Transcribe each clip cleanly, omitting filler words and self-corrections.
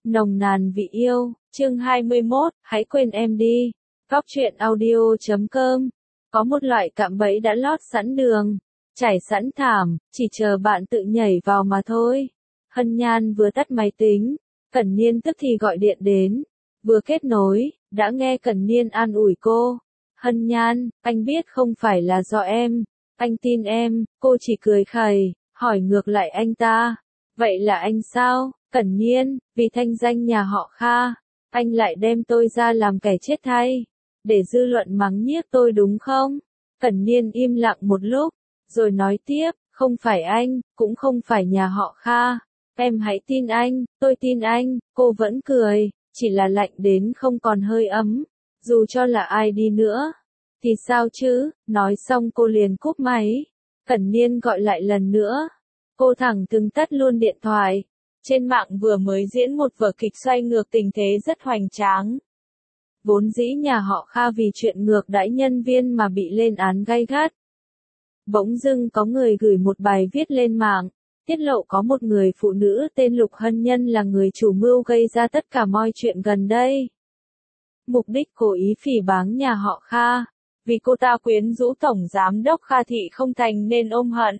Nồng nàn vị yêu, chương 21, hãy quên em đi. Góc truyện audio.com. Có một loại cạm bẫy đã lót sẵn đường, trải sẵn thảm, chỉ chờ bạn tự nhảy vào mà thôi. Hân Nhan vừa tắt máy tính, Cẩn Niên tức thì gọi điện đến. Vừa kết nối, đã nghe Cẩn Niên an ủi cô. Hân Nhan, anh biết không phải là do em, anh tin em. Cô chỉ cười khẩy, hỏi ngược lại anh ta. Vậy là anh sao? Cẩn Niên, vì thanh danh nhà họ Kha, anh lại đem tôi ra làm kẻ chết thay, để dư luận mắng nhiếc tôi đúng không? Cẩn Niên im lặng một lúc, rồi nói tiếp, không phải anh, cũng không phải nhà họ Kha. Em hãy tin anh, tôi tin anh. Cô vẫn cười, chỉ là lạnh đến không còn hơi ấm. Dù cho là ai đi nữa, thì sao chứ? Nói xong cô liền cúp máy. Cẩn Niên gọi lại lần nữa. Cô thẳng thừng tắt luôn điện thoại. Trên mạng vừa mới diễn một vở kịch xoay ngược tình thế rất hoành tráng. Vốn dĩ nhà họ Kha vì chuyện ngược đãi nhân viên mà bị lên án gay gắt. Bỗng dưng có người gửi một bài viết lên mạng, tiết lộ có một người phụ nữ tên Lục Hân Nhân là người chủ mưu gây ra tất cả mọi chuyện gần đây. Mục đích cố ý phỉ báng nhà họ Kha, vì cô ta quyến rũ Tổng Giám đốc Kha Thị không thành nên ôm hận.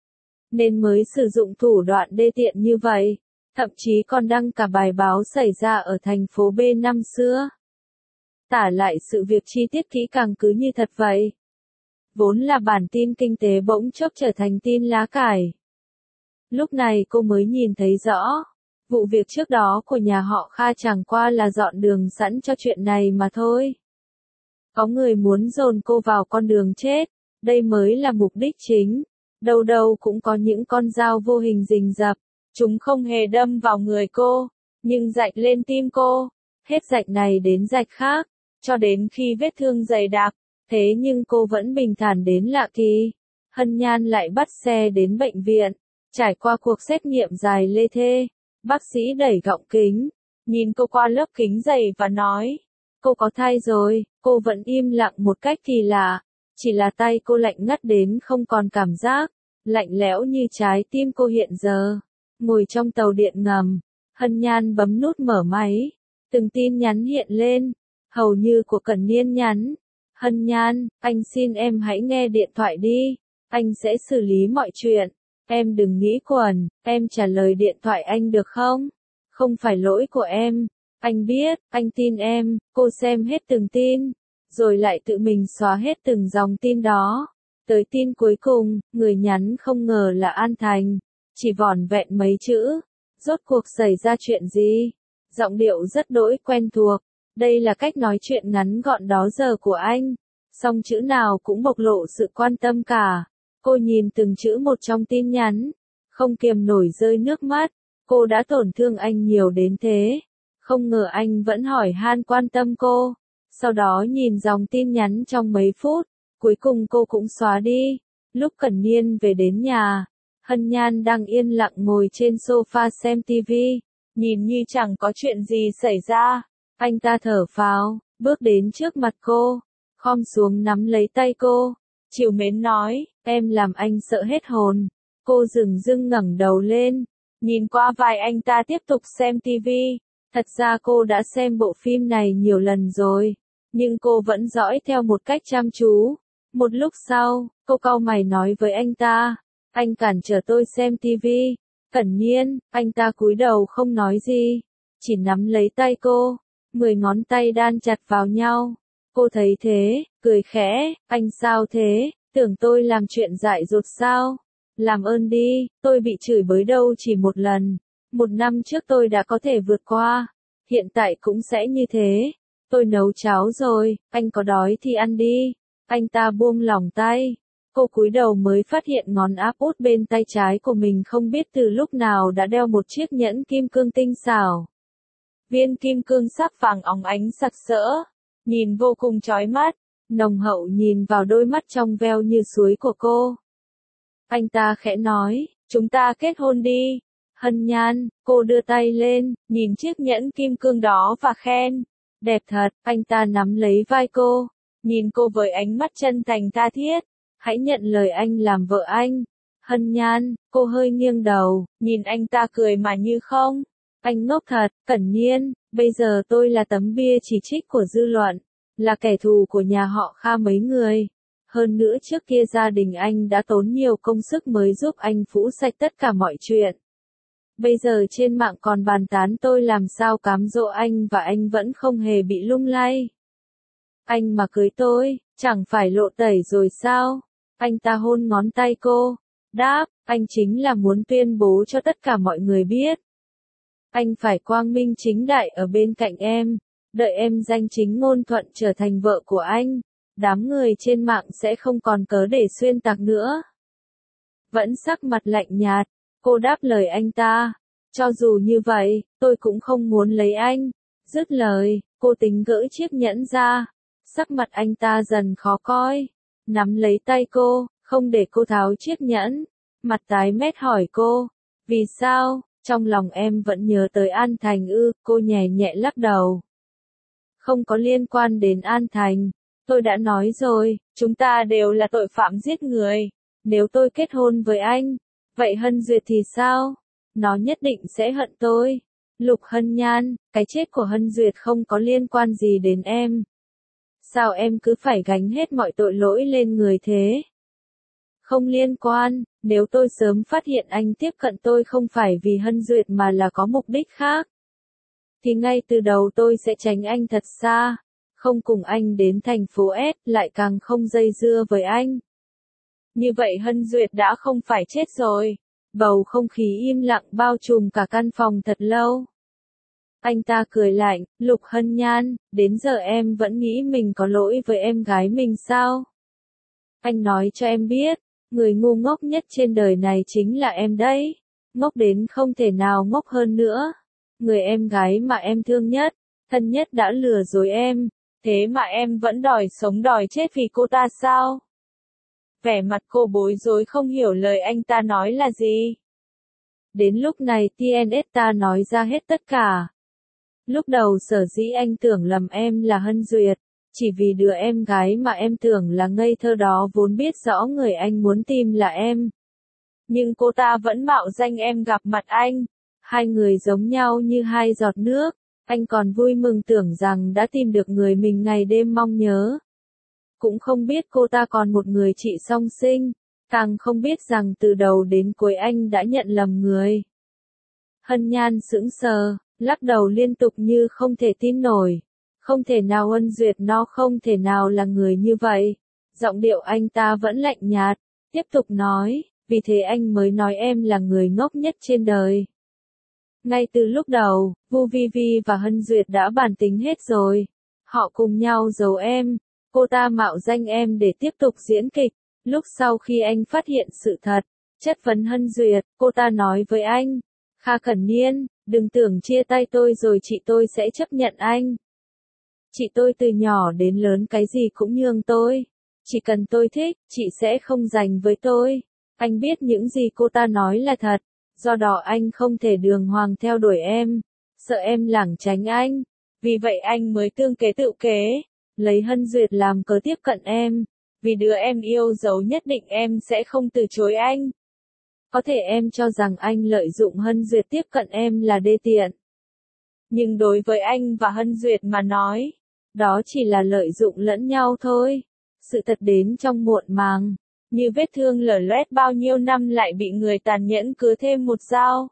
Nên mới sử dụng thủ đoạn đê tiện như vậy, thậm chí còn đăng cả bài báo xảy ra ở thành phố B năm xưa. Tả lại sự việc chi tiết kỹ càng cứ như thật vậy. Vốn là bản tin kinh tế bỗng chốc trở thành tin lá cải. Lúc này cô mới nhìn thấy rõ, vụ việc trước đó của nhà họ Kha chẳng qua là dọn đường sẵn cho chuyện này mà thôi. Có người muốn dồn cô vào con đường chết, đây mới là mục đích chính. Đâu đâu cũng có những con dao vô hình rình rập, chúng không hề đâm vào người cô, nhưng rạch lên tim cô, hết rạch này đến rạch khác, cho đến khi vết thương dày đặc, thế nhưng cô vẫn bình thản đến lạ kỳ. Hân Nhan lại bắt xe đến bệnh viện, trải qua cuộc xét nghiệm dài lê thê, bác sĩ đẩy gọng kính, nhìn cô qua lớp kính dày và nói, cô có thai rồi. Cô vẫn im lặng một cách kỳ lạ. Chỉ là tay cô lạnh ngắt đến không còn cảm giác, lạnh lẽo như trái tim cô hiện giờ. Ngồi trong tàu điện ngầm, Hân Nhan bấm nút mở máy. Từng tin nhắn hiện lên, hầu như của Cẩn Niên nhắn. Hân Nhan, anh xin em hãy nghe điện thoại đi, anh sẽ xử lý mọi chuyện. Em đừng nghĩ quẩn, em trả lời điện thoại anh được không? Không phải lỗi của em. Anh biết, anh tin em. Cô xem hết từng tin, rồi lại tự mình xóa hết từng dòng tin đó. Tới tin cuối cùng, người nhắn không ngờ là An Thành. Chỉ vỏn vẹn mấy chữ. Rốt cuộc xảy ra chuyện gì? Giọng điệu rất đỗi quen thuộc. Đây là cách nói chuyện ngắn gọn đó giờ của anh. Song chữ nào cũng bộc lộ sự quan tâm cả. Cô nhìn từng chữ một trong tin nhắn, không kiềm nổi rơi nước mắt. Cô đã tổn thương anh nhiều đến thế. Không ngờ anh vẫn hỏi han quan tâm cô. Sau đó nhìn dòng tin nhắn trong mấy phút, cuối cùng cô cũng xóa đi. Lúc Cẩn Niên về đến nhà, Hân Nhan đang yên lặng ngồi trên sofa xem TV, nhìn như chẳng có chuyện gì xảy ra. Anh ta thở phào, bước đến trước mặt cô, khom xuống nắm lấy tay cô, trìu mến nói, em làm anh sợ hết hồn. Cô dửng dưng ngẩng đầu lên, nhìn qua vai anh ta tiếp tục xem TV. Thật ra cô đã xem bộ phim này nhiều lần rồi, nhưng cô vẫn dõi theo một cách chăm chú. Một lúc sau, cô cau mày nói với anh ta, anh cản trở tôi xem TV. Cẩn Niên, anh ta cúi đầu không nói gì, chỉ nắm lấy tay cô, 10 ngón tay đan chặt vào nhau. Cô thấy thế, cười khẽ, anh sao thế, tưởng tôi làm chuyện dại dột sao? Làm ơn đi, tôi bị chửi bới đâu chỉ một lần. 1 năm trước tôi đã có thể vượt qua, hiện tại cũng sẽ như thế. Tôi nấu cháo rồi, anh có đói thì ăn đi. Anh ta buông lỏng tay. Cô cúi đầu mới phát hiện ngón áp út bên tay trái của mình không biết từ lúc nào đã đeo một chiếc nhẫn kim cương tinh xảo. Viên kim cương sắc vàng óng ánh sặc sỡ, nhìn vô cùng chói mắt, nồng hậu nhìn vào đôi mắt trong veo như suối của cô. Anh ta khẽ nói, chúng ta kết hôn đi. Hân Nhan, cô đưa tay lên, nhìn chiếc nhẫn kim cương đó và khen. Đẹp thật. Anh ta nắm lấy vai cô, nhìn cô với ánh mắt chân thành tha thiết. Hãy nhận lời anh làm vợ anh. Hân Nhan, cô hơi nghiêng đầu, nhìn anh ta cười mà như không. Anh ngốc thật, Cẩn Nhiên, bây giờ tôi là tấm bia chỉ trích của dư luận, là kẻ thù của nhà họ Kha mấy người. Hơn nữa trước kia gia đình anh đã tốn nhiều công sức mới giúp anh phũ sạch tất cả mọi chuyện. Bây giờ trên mạng còn bàn tán tôi làm sao cám dỗ anh và anh vẫn không hề bị lung lay. Anh mà cưới tôi, chẳng phải lộ tẩy rồi sao? Anh ta hôn ngón tay cô. Đáp, anh chính là muốn tuyên bố cho tất cả mọi người biết. Anh phải quang minh chính đại ở bên cạnh em, đợi em danh chính ngôn thuận trở thành vợ của anh. Đám người trên mạng sẽ không còn cớ để xuyên tạc nữa. Vẫn sắc mặt lạnh nhạt, cô đáp lời anh ta. Cho dù như vậy, tôi cũng không muốn lấy anh. Dứt lời, cô tính gỡ chiếc nhẫn ra. Sắc mặt anh ta dần khó coi. Nắm lấy tay cô, không để cô tháo chiếc nhẫn. Mặt tái mét hỏi cô. Vì sao, trong lòng em vẫn nhớ tới An Thành ư? Cô nhẹ nhẹ lắc đầu. Không có liên quan đến An Thành. Tôi đã nói rồi, chúng ta đều là tội phạm giết người. Nếu tôi kết hôn với anh, vậy Hân Duyệt thì sao? Nó nhất định sẽ hận tôi. Lục Hân Nhan, cái chết của Hân Duyệt không có liên quan gì đến em. Sao em cứ phải gánh hết mọi tội lỗi lên người thế? Không liên quan, nếu tôi sớm phát hiện anh tiếp cận tôi không phải vì Hân Duyệt mà là có mục đích khác, thì ngay từ đầu tôi sẽ tránh anh thật xa. Không cùng anh đến thành phố S, lại càng không dây dưa với anh. Như vậy Hân Duyệt đã không phải chết rồi. Bầu không khí im lặng bao trùm cả căn phòng thật lâu. Anh ta cười lạnh, Lục Hân Nhan, đến giờ em vẫn nghĩ mình có lỗi với em gái mình sao? Anh nói cho em biết, người ngu ngốc nhất trên đời này chính là em đấy. Ngốc đến không thể nào ngốc hơn nữa. Người em gái mà em thương nhất, thân nhất đã lừa dối em. Thế mà em vẫn đòi sống đòi chết vì cô ta sao? Vẻ mặt cô bối rối không hiểu lời anh ta nói là gì. Đến lúc này TNS ta nói ra hết tất cả. Lúc đầu sở dĩ anh tưởng lầm em là Hân Duyệt, chỉ vì đứa em gái mà em tưởng là ngây thơ đó vốn biết rõ người anh muốn tìm là em. Nhưng cô ta vẫn mạo danh em gặp mặt anh. Hai người giống nhau như hai giọt nước. Anh còn vui mừng tưởng rằng đã tìm được người mình ngày đêm mong nhớ. Cũng không biết cô ta còn một người chị song sinh, càng không biết rằng từ đầu đến cuối anh đã nhận lầm người. Hân Nhan sững sờ, lắc đầu liên tục như không thể tin nổi. Không thể nào Hân Duyệt nó không thể nào là người như vậy. Giọng điệu anh ta vẫn lạnh nhạt, tiếp tục nói, vì thế anh mới nói em là người ngốc nhất trên đời. Ngay từ lúc đầu, Vu Vi Vi và Hân Duyệt đã bàn tính hết rồi. Họ cùng nhau giấu em, cô ta mạo danh em để tiếp tục diễn kịch. Lúc sau khi anh phát hiện sự thật, chất vấn Hân Duyệt, cô ta nói với anh, Kha Cẩn Nhiên, đừng tưởng chia tay tôi rồi chị tôi sẽ chấp nhận anh. Chị tôi từ nhỏ đến lớn cái gì cũng nhường tôi. Chỉ cần tôi thích, chị sẽ không giành với tôi. Anh biết những gì cô ta nói là thật. Do đó anh không thể đường hoàng theo đuổi em. Sợ em lảng tránh anh. Vì vậy anh mới tương kế tự kế. Lấy Hân Duyệt làm cớ tiếp cận em. Vì đứa em yêu dấu nhất định em sẽ không từ chối anh. Có thể em cho rằng anh lợi dụng Hân Duyệt tiếp cận em là đê tiện. Nhưng đối với anh và Hân Duyệt mà nói, đó chỉ là lợi dụng lẫn nhau thôi. Sự thật đến trong muộn màng. Như vết thương lở loét bao nhiêu năm lại bị người tàn nhẫn cứa thêm một dao.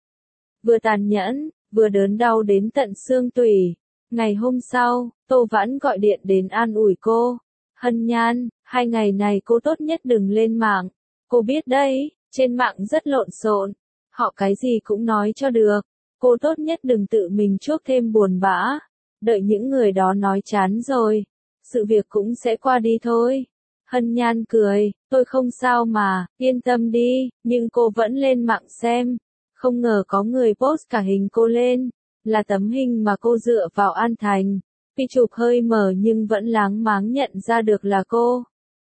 Vừa tàn nhẫn, vừa đớn đau đến tận xương tủy. Ngày hôm sau, Tô Vãn gọi điện đến an ủi cô. Hân Nhan, 2 ngày này cô tốt nhất đừng lên mạng. Cô biết đấy, trên mạng rất lộn xộn. Họ cái gì cũng nói cho được. Cô tốt nhất đừng tự mình chuốc thêm buồn bã. Đợi những người đó nói chán rồi, sự việc cũng sẽ qua đi thôi. Hân Nhan cười, tôi không sao mà, yên tâm đi, nhưng cô vẫn lên mạng xem. Không ngờ có người post cả hình cô lên, là tấm hình mà cô dựa vào An Thành. Vì chụp hơi mờ nhưng vẫn láng máng nhận ra được là cô.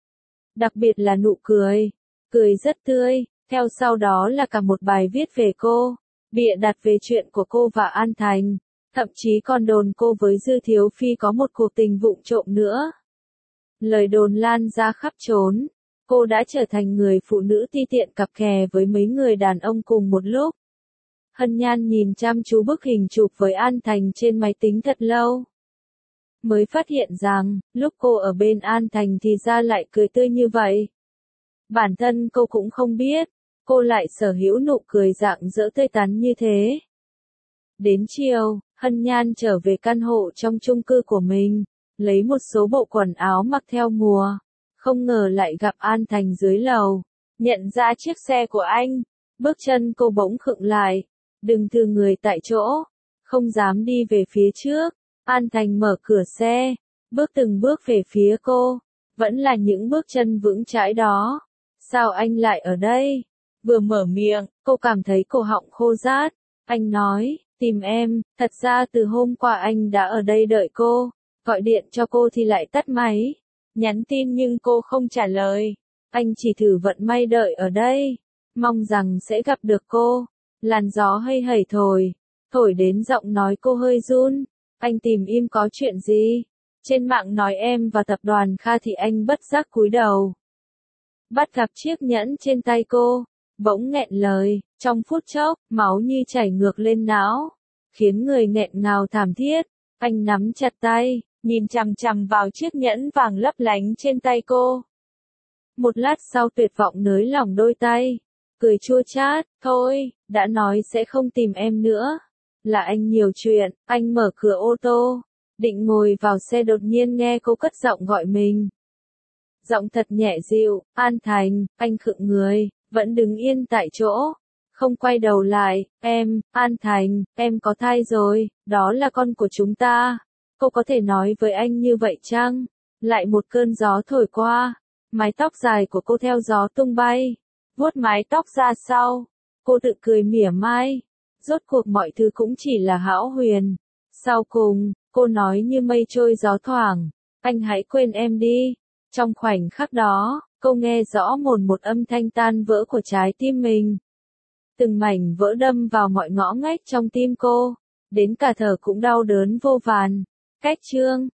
Đặc biệt là nụ cười, cười rất tươi, theo sau đó là cả một bài viết về cô, bịa đặt về chuyện của cô và An Thành. Thậm chí còn đồn cô với Dư Thiếu Phi có một cuộc tình vụng trộm nữa. Lời đồn lan ra khắp trốn. Cô đã trở thành người phụ nữ ti tiện cặp kè với mấy người đàn ông cùng một lúc. Hân Nhan nhìn chăm chú bức hình chụp với An Thành trên máy tính thật lâu. Mới phát hiện rằng, lúc cô ở bên An Thành thì ra lại cười tươi như vậy. Bản thân cô cũng không biết, cô lại sở hữu nụ cười rạng rỡ tươi tắn như thế. Đến chiều, Hân Nhan trở về căn hộ trong chung cư của mình, lấy một số bộ quần áo mặc theo mùa. Không ngờ lại gặp An Thành dưới lầu. Nhận ra chiếc xe của anh, bước chân cô bỗng khựng lại. Đừng từ người tại chỗ, không dám đi về phía trước. An Thành mở cửa xe, bước từng bước về phía cô. Vẫn là những bước chân vững chãi đó. Sao anh lại ở đây? Vừa mở miệng, cô cảm thấy cổ họng khô rát. Anh nói, tìm em, thật ra từ hôm qua anh đã ở đây đợi cô. Gọi điện cho cô thì lại tắt máy. Nhắn tin nhưng cô không trả lời. Anh chỉ thử vận may đợi ở đây. Mong rằng sẽ gặp được cô. Làn gió hây hẩy thổi đến giọng nói cô hơi run. Anh tìm im có chuyện gì? Trên mạng nói em và tập đoàn Kha thì anh bất giác cúi đầu. Bắt gặp chiếc nhẫn trên tay cô, bỗng nghẹn lời, trong phút chốc, máu như chảy ngược lên não, khiến người nghẹn ngào thảm thiết. Anh nắm chặt tay, nhìn chằm chằm vào chiếc nhẫn vàng lấp lánh trên tay cô. Một lát sau tuyệt vọng nới lỏng đôi tay, cười chua chát, thôi, đã nói sẽ không tìm em nữa. Là anh nhiều chuyện. Anh mở cửa ô tô, định ngồi vào xe đột nhiên nghe cô cất giọng gọi mình. Giọng thật nhẹ dịu, An Thành. Anh khựng người, vẫn đứng yên tại chỗ, không quay đầu lại. Em, An Thành, em có thai rồi, đó là con của chúng ta. Cô có thể nói với anh như vậy chăng? Lại một cơn gió thổi qua, mái tóc dài của cô theo gió tung bay, vuốt mái tóc ra sau. Cô tự cười mỉa mai. Rốt cuộc mọi thứ cũng chỉ là hão huyền. Sau cùng, cô nói như mây trôi gió thoảng, anh hãy quên em đi. Trong khoảnh khắc đó, cô nghe rõ một âm thanh tan vỡ của trái tim mình. Từng mảnh vỡ đâm vào mọi ngõ ngách trong tim cô, đến cả thở cũng đau đớn vô vàn. Cách chương